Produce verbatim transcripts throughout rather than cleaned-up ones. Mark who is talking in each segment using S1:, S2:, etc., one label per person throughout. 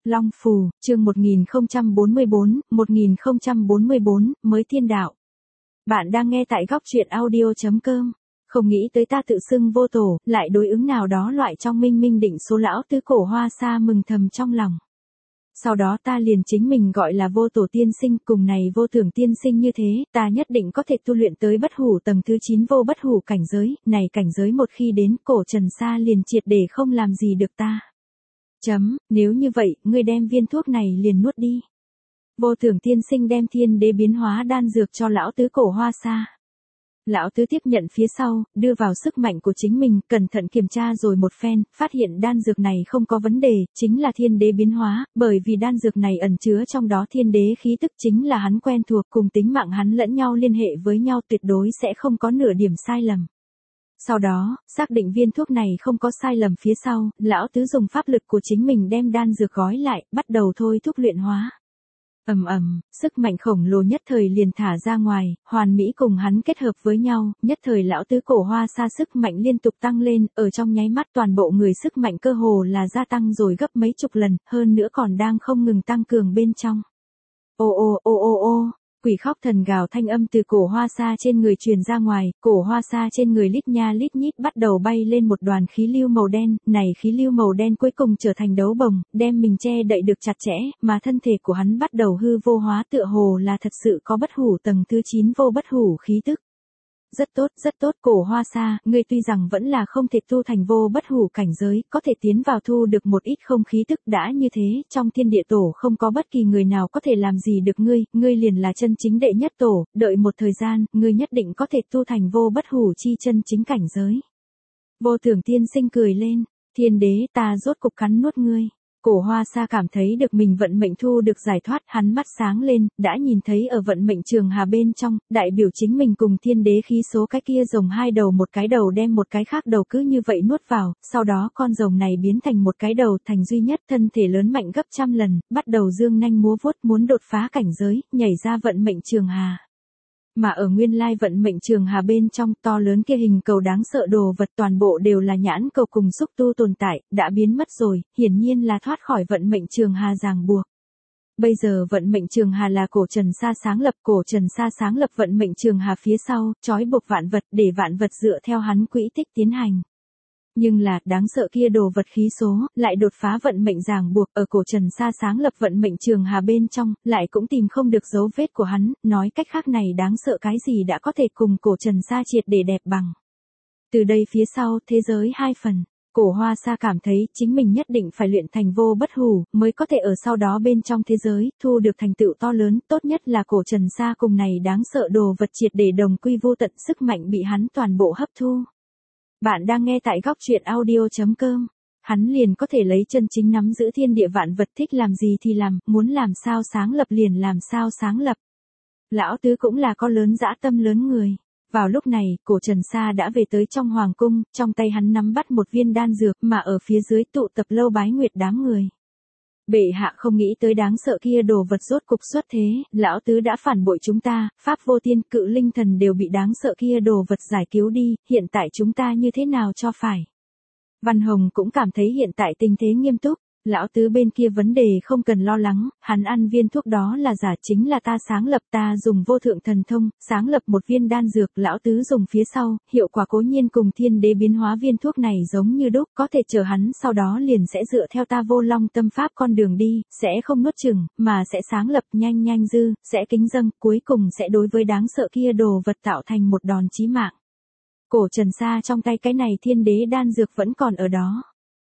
S1: Long Phù, chương một nghìn không trăm bốn mươi bốn, một nghìn không trăm bốn mươi bốn, mới thiên đạo. Bạn đang nghe tại góc truyện audio chấm com. Không nghĩ tới ta tự xưng vô tổ, lại đối ứng nào đó loại trong minh minh định số lão tứ cổ hoa sa mừng thầm trong lòng. Sau đó ta liền chính mình gọi là vô tổ tiên sinh, cùng này vô thưởng tiên sinh như thế, ta nhất định có thể tu luyện tới bất hủ tầng thứ chín vô bất hủ cảnh giới, này cảnh giới một khi đến cổ trần sa liền triệt để không làm gì được ta. Chấm, nếu như vậy, ngươi đem viên thuốc này liền nuốt đi. Vô thưởng tiên sinh đem thiên đế biến hóa đan dược cho lão tứ cổ hoa sa. Lão tứ tiếp nhận phía sau, đưa vào sức mạnh của chính mình, cẩn thận kiểm tra rồi một phen, phát hiện đan dược này không có vấn đề, chính là thiên đế biến hóa, bởi vì đan dược này ẩn chứa trong đó thiên đế khí tức chính là hắn quen thuộc, cùng tính mạng hắn lẫn nhau liên hệ với nhau, tuyệt đối sẽ không có nửa điểm sai lầm. Sau đó, xác định viên thuốc này không có sai lầm phía sau, lão tứ dùng pháp lực của chính mình đem đan dược gói lại, bắt đầu thôi thúc luyện hóa. Ầm ầm, sức mạnh khổng lồ nhất thời liền thả ra ngoài, hoàn mỹ cùng hắn kết hợp với nhau, nhất thời lão tứ cổ hoa sa sức mạnh liên tục tăng lên, ở trong nháy mắt toàn bộ người sức mạnh cơ hồ là gia tăng rồi gấp mấy chục lần, hơn nữa còn đang không ngừng tăng cường bên trong. Ô ô ô ô ô. Quỷ khóc thần gào thanh âm từ cổ hoa sa trên người truyền ra ngoài, cổ hoa sa trên người lít nha lít nhít bắt đầu bay lên một đoàn khí lưu màu đen, này khí lưu màu đen cuối cùng trở thành đấu bồng, đem mình che đậy được chặt chẽ, mà thân thể của hắn bắt đầu hư vô hóa tựa hồ là thật sự có bất hủ tầng thứ chín vô bất hủ khí tức. Rất tốt, rất tốt, cổ hoa sa, ngươi tuy rằng vẫn là không thể tu thành vô bất hủ cảnh giới, có thể tiến vào thu được một ít không khí tức đã như thế, trong thiên địa tổ không có bất kỳ người nào có thể làm gì được ngươi, ngươi liền là chân chính đệ nhất tổ, đợi một thời gian, ngươi nhất định có thể tu thành vô bất hủ chi chân chính cảnh giới. Vô thưởng tiên sinh cười lên, thiên đế ta rốt cục cắn nuốt ngươi. Cổ hoa sa cảm thấy được mình vận mệnh thu được giải thoát, hắn mắt sáng lên, đã nhìn thấy ở vận mệnh trường hà bên trong, đại biểu chính mình cùng thiên đế khí số cái kia rồng hai đầu một cái đầu đem một cái khác đầu cứ như vậy nuốt vào, sau đó con rồng này biến thành một cái đầu thành duy nhất, thân thể lớn mạnh gấp trăm lần, bắt đầu dương nanh múa vuốt muốn đột phá cảnh giới, nhảy ra vận mệnh trường hà. Mà ở nguyên lai vận mệnh trường hà bên trong to lớn kia hình cầu đáng sợ đồ vật toàn bộ đều là nhãn cầu cùng xúc tu tồn tại, đã biến mất rồi, hiển nhiên là thoát khỏi vận mệnh trường hà ràng buộc. Bây giờ vận mệnh trường hà là cổ trần sa sáng lập, cổ trần sa sáng lập vận mệnh trường hà phía sau, trói buộc vạn vật để vạn vật dựa theo hắn quỹ tích tiến hành. Nhưng là, đáng sợ kia đồ vật khí số, lại đột phá vận mệnh ràng buộc, ở cổ trần sa sáng lập vận mệnh trường hà bên trong, lại cũng tìm không được dấu vết của hắn, nói cách khác này đáng sợ cái gì đã có thể cùng cổ trần sa triệt để đẹp bằng. Từ đây phía sau, thế giới hai phần, cổ hoa sa cảm thấy chính mình nhất định phải luyện thành vô bất hủ, mới có thể ở sau đó bên trong thế giới, thu được thành tựu to lớn, tốt nhất là cổ trần sa cùng này đáng sợ đồ vật triệt để đồng quy vô tận, sức mạnh bị hắn toàn bộ hấp thu. Bạn đang nghe tại góc truyện audio chấm com. Hắn liền có thể lấy chân chính nắm giữ thiên địa vạn vật, thích làm gì thì làm, muốn làm sao sáng lập liền làm sao sáng lập. Lão tứ cũng là có lớn dã tâm lớn người. Vào lúc này, cổ trần sa đã về tới trong hoàng cung, trong tay hắn nắm bắt một viên đan dược mà ở phía dưới tụ tập Lâu Bái Nguyệt đám người. Bệ hạ không nghĩ tới đáng sợ kia đồ vật rốt cục xuất thế, lão tứ đã phản bội chúng ta, pháp vô tiên cự linh thần đều bị đáng sợ kia đồ vật giải cứu đi, hiện tại chúng ta như thế nào cho phải. Văn Hồng cũng cảm thấy hiện tại tình thế nghiêm túc, lão tứ bên kia vấn đề không cần lo lắng, hắn ăn viên thuốc đó là giả, chính là ta sáng lập, ta dùng vô thượng thần thông, sáng lập một viên đan dược, lão tứ dùng phía sau, hiệu quả cố nhiên cùng thiên đế biến hóa viên thuốc này giống như đúc, có thể chờ hắn sau đó liền sẽ dựa theo ta vô long tâm pháp con đường đi, sẽ không nuốt chừng, mà sẽ sáng lập nhanh nhanh dư, sẽ kính dâng, cuối cùng sẽ đối với đáng sợ kia đồ vật tạo thành một đòn chí mạng. Cổ trần sa trong tay cái này thiên đế đan dược vẫn còn ở đó.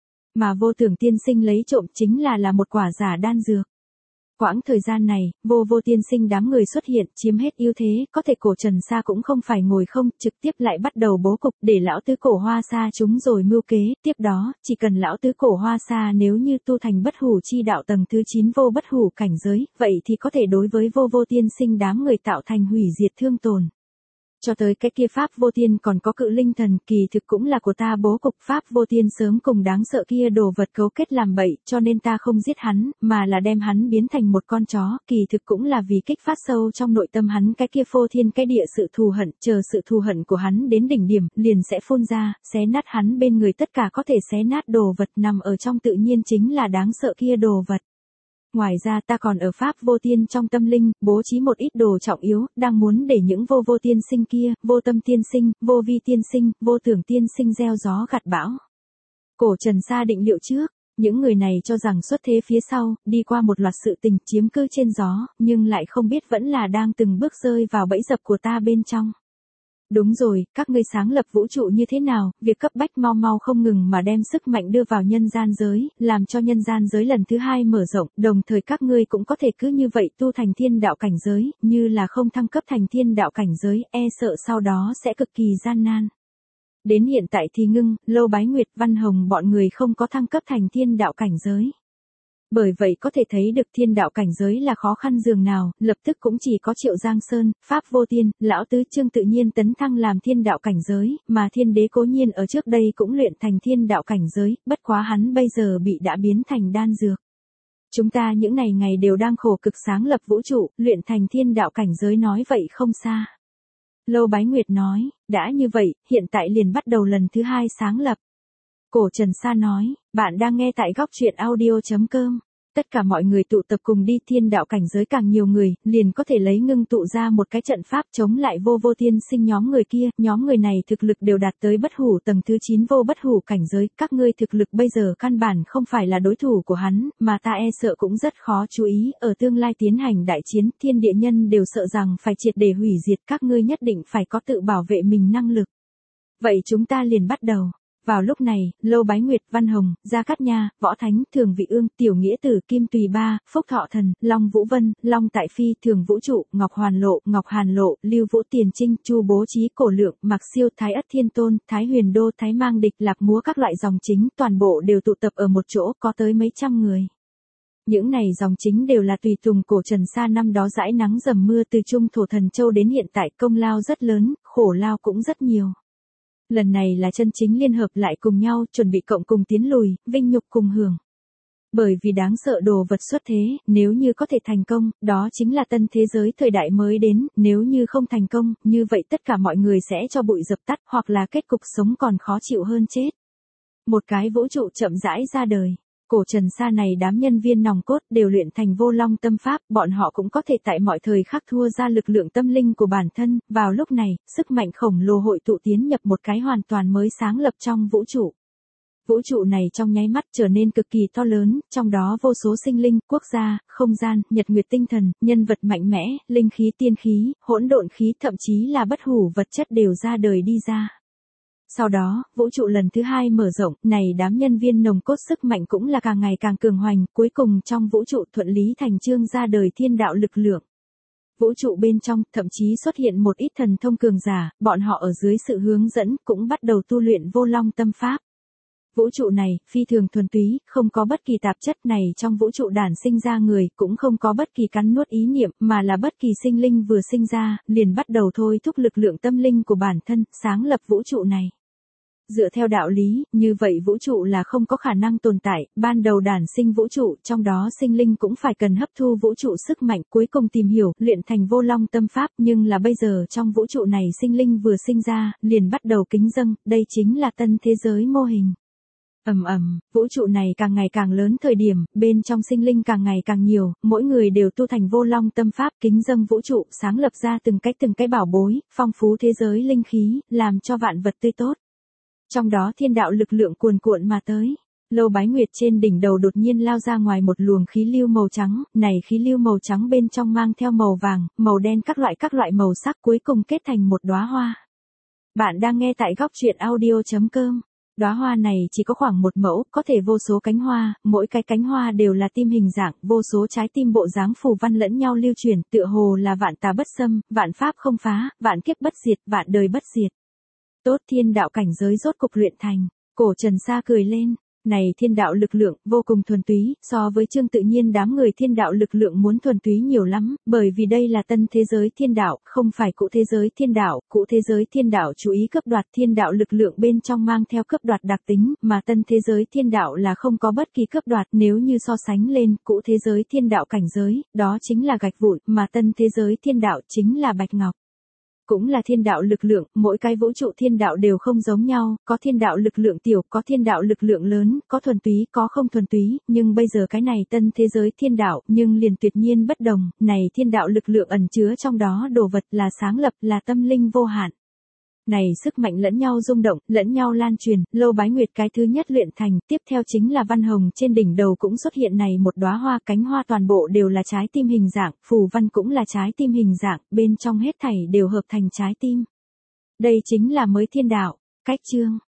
S1: Mà vô thưởng tiên sinh lấy trộm chính là là một quả giả đan dược. Quãng thời gian này, vô vô tiên sinh đám người xuất hiện, chiếm hết ưu thế, có thể cổ trần sa cũng không phải ngồi không, trực tiếp lại bắt đầu bố cục để lão tứ cổ hoa sa chúng rồi mưu kế, tiếp đó, chỉ cần lão tứ cổ hoa sa nếu như tu thành bất hủ chi đạo tầng thứ chín vô bất hủ cảnh giới, vậy thì có thể đối với vô vô tiên sinh đám người tạo thành hủy diệt thương tổn. Cho tới cái kia pháp vô tiên còn có cự linh thần, kỳ thực cũng là của ta bố cục, pháp vô tiên sớm cùng đáng sợ kia đồ vật cấu kết làm bậy, cho nên ta không giết hắn, mà là đem hắn biến thành một con chó, kỳ thực cũng là vì kích phát sâu trong nội tâm hắn cái kia phô thiên cái địa sự thù hận, chờ sự thù hận của hắn đến đỉnh điểm, liền sẽ phun ra, xé nát hắn bên người tất cả có thể xé nát đồ vật nằm ở trong tự nhiên chính là đáng sợ kia đồ vật. Ngoài ra ta còn ở Pháp Vô Tiên trong tâm linh, bố trí một ít đồ trọng yếu, đang muốn để những vô vô tiên sinh kia, vô tâm tiên sinh, vô vi tiên sinh, vô tưởng tiên sinh gieo gió gặt bão. Cổ Trần Sa định liệu trước, những người này cho rằng xuất thế phía sau, đi qua một loạt sự tình chiếm cư trên gió, nhưng lại không biết vẫn là đang từng bước rơi vào bẫy dập của ta bên trong. Đúng rồi, các ngươi sáng lập vũ trụ như thế nào, việc cấp bách mau mau không ngừng mà đem sức mạnh đưa vào nhân gian giới, làm cho nhân gian giới lần thứ hai mở rộng, đồng thời các ngươi cũng có thể cứ như vậy tu thành thiên đạo cảnh giới, như là không thăng cấp thành thiên đạo cảnh giới, e sợ sau đó sẽ cực kỳ gian nan. Đến hiện tại thì Ngưng, Lâu Bái Nguyệt, Văn Hồng bọn người không có thăng cấp thành thiên đạo cảnh giới. Bởi vậy có thể thấy được thiên đạo cảnh giới là khó khăn dường nào, lập tức cũng chỉ có Triệu Giang Sơn, Pháp Vô Tiên, Lão Tứ Trương tự nhiên tấn thăng làm thiên đạo cảnh giới, mà thiên đế Cố Nhiên ở trước đây cũng luyện thành thiên đạo cảnh giới, bất quá hắn bây giờ bị đã biến thành đan dược. Chúng ta những này ngày đều đang khổ cực sáng lập vũ trụ, luyện thành thiên đạo cảnh giới nói vậy không xa. Lâu Bái Nguyệt nói, đã như vậy, hiện tại liền bắt đầu lần thứ hai sáng lập. Cổ Trần Sa nói, bạn đang nghe tại góc truyện audio.com. Tất cả mọi người tụ tập cùng đi thiên đạo cảnh giới càng nhiều người, liền có thể lấy ngưng tụ ra một cái trận pháp chống lại vô vô tiên sinh nhóm người kia, nhóm người này thực lực đều đạt tới bất hủ tầng thứ chín vô bất hủ cảnh giới, các ngươi thực lực bây giờ căn bản không phải là đối thủ của hắn, mà ta e sợ cũng rất khó chú ý, ở tương lai tiến hành đại chiến, thiên địa nhân đều sợ rằng phải triệt để hủy diệt, các ngươi nhất định phải có tự bảo vệ mình năng lực. Vậy chúng ta liền bắt đầu. Vào lúc này, Lâu Bái Nguyệt, Văn Hồng, Gia Cát Nha, Võ Thánh, Thường Vị Ương, Tiểu Nghĩa Tử, Kim Tùy Ba, Phúc Thọ Thần, Long Vũ Vân, Long Tại Phi, Thường Vũ Trụ, Ngọc Hoàn Lộ, Ngọc Hàn Lộ, Lưu Vũ Tiền Trinh, Chu Bố Trí, Cổ Lượng, Mạc Siêu, Thái Ất Thiên Tôn, Thái Huyền Đô, Thái Mang Địch, Lạc Múa các loại dòng chính, toàn bộ đều tụ tập ở một chỗ, có tới mấy trăm người. Những này dòng chính đều là tùy tùng Cổ Trần Sa năm đó dãi nắng dầm mưa từ Trung Thổ Thần Châu đến hiện tại, công lao rất lớn, khổ lao cũng rất nhiều. Lần này là chân chính liên hợp lại cùng nhau, chuẩn bị cộng cùng tiến lùi, vinh nhục cùng hưởng. Bởi vì đáng sợ đồ vật xuất thế, nếu như có thể thành công, đó chính là tân thế giới thời đại mới đến, nếu như không thành công, như vậy tất cả mọi người sẽ cho bụi dập tắt, hoặc là kết cục sống còn khó chịu hơn chết. Một cái vũ trụ chậm rãi ra đời. Cổ Trần Sa này đám nhân viên nòng cốt đều luyện thành vô long tâm pháp, bọn họ cũng có thể tại mọi thời khắc thua ra lực lượng tâm linh của bản thân, vào lúc này, sức mạnh khổng lồ hội tụ tiến nhập một cái hoàn toàn mới sáng lập trong vũ trụ. Vũ trụ này trong nháy mắt trở nên cực kỳ to lớn, trong đó vô số sinh linh, quốc gia, không gian, nhật nguyệt tinh thần, nhân vật mạnh mẽ, linh khí tiên khí, hỗn độn khí, thậm chí là bất hủ vật chất đều ra đời đi ra. Sau đó, vũ trụ lần thứ hai mở rộng, này đám nhân viên nồng cốt sức mạnh cũng là càng ngày càng cường hoành, cuối cùng trong vũ trụ thuận lý thành chương ra đời thiên đạo lực lượng. Vũ trụ bên trong, thậm chí xuất hiện một ít thần thông cường giả, bọn họ ở dưới sự hướng dẫn, cũng bắt đầu tu luyện vô long tâm pháp. Vũ trụ này, phi thường thuần túy, không có bất kỳ tạp chất này trong vũ trụ đản sinh ra người, cũng không có bất kỳ cắn nuốt ý niệm, mà là bất kỳ sinh linh vừa sinh ra, liền bắt đầu thôi thúc lực lượng tâm linh của bản thân, sáng lập vũ trụ này. Dựa theo đạo lý, như vậy vũ trụ là không có khả năng tồn tại, ban đầu đản sinh vũ trụ, trong đó sinh linh cũng phải cần hấp thu vũ trụ sức mạnh, cuối cùng tìm hiểu, luyện thành vô long tâm pháp, nhưng là bây giờ trong vũ trụ này sinh linh vừa sinh ra, liền bắt đầu kính dâng, đây chính là tân thế giới mô hình. Ầm ầm, vũ trụ này càng ngày càng lớn thời điểm, bên trong sinh linh càng ngày càng nhiều, mỗi người đều tu thành vô long tâm pháp, kính dâng vũ trụ, sáng lập ra từng cái từng cái bảo bối, phong phú thế giới linh khí, làm cho vạn vật tươi tốt. Trong đó thiên đạo lực lượng cuồn cuộn mà tới. Lâu Bái Nguyệt trên đỉnh đầu đột nhiên lao ra ngoài một luồng khí lưu màu trắng, này khí lưu màu trắng bên trong mang theo màu vàng, màu đen các loại các loại màu sắc cuối cùng kết thành một đóa hoa. Bạn đang nghe tại góc truyện audio.com. Đóa hoa này chỉ có khoảng một mẫu, có thể vô số cánh hoa, mỗi cái cánh hoa đều là tim hình dạng, vô số trái tim bộ dáng phù văn lẫn nhau lưu truyền, tựa hồ là vạn tà bất xâm, vạn pháp không phá, vạn kiếp bất diệt, vạn đời bất diệt. Tốt, thiên đạo cảnh giới rốt cục luyện thành. Cổ Trần Sa cười lên. Này thiên đạo lực lượng, vô cùng thuần túy, so với Trương tự nhiên đám người thiên đạo lực lượng muốn thuần túy nhiều lắm, bởi vì đây là tân thế giới thiên đạo, không phải cũ thế giới thiên đạo, cũ thế giới thiên đạo chú ý cướp đoạt thiên đạo lực lượng bên trong mang theo cướp đoạt đặc tính, mà tân thế giới thiên đạo là không có bất kỳ cướp đoạt, nếu như so sánh lên, cũ thế giới thiên đạo cảnh giới, đó chính là gạch vụn, mà tân thế giới thiên đạo chính là bạch ngọc. cũng là thiên đạo lực lượng, mỗi cái vũ trụ thiên đạo đều không giống nhau, có thiên đạo lực lượng tiểu, có thiên đạo lực lượng lớn, có thuần túy, có không thuần túy, nhưng bây giờ cái này tân thế giới thiên đạo, nhưng liền tuyệt nhiên bất đồng, này thiên đạo lực lượng ẩn chứa trong đó đồ vật là sáng lập, là tâm linh vô hạn. Này sức mạnh lẫn nhau rung động, lẫn nhau lan truyền, Lâu Bái Nguyệt cái thứ nhất luyện thành, tiếp theo chính là văn hồng trên đỉnh đầu cũng xuất hiện này một đóa hoa, cánh hoa toàn bộ đều là trái tim hình dạng, phù văn cũng là trái tim hình dạng, bên trong hết thảy đều hợp thành trái tim. Đây chính là mới thiên đạo. Cách chương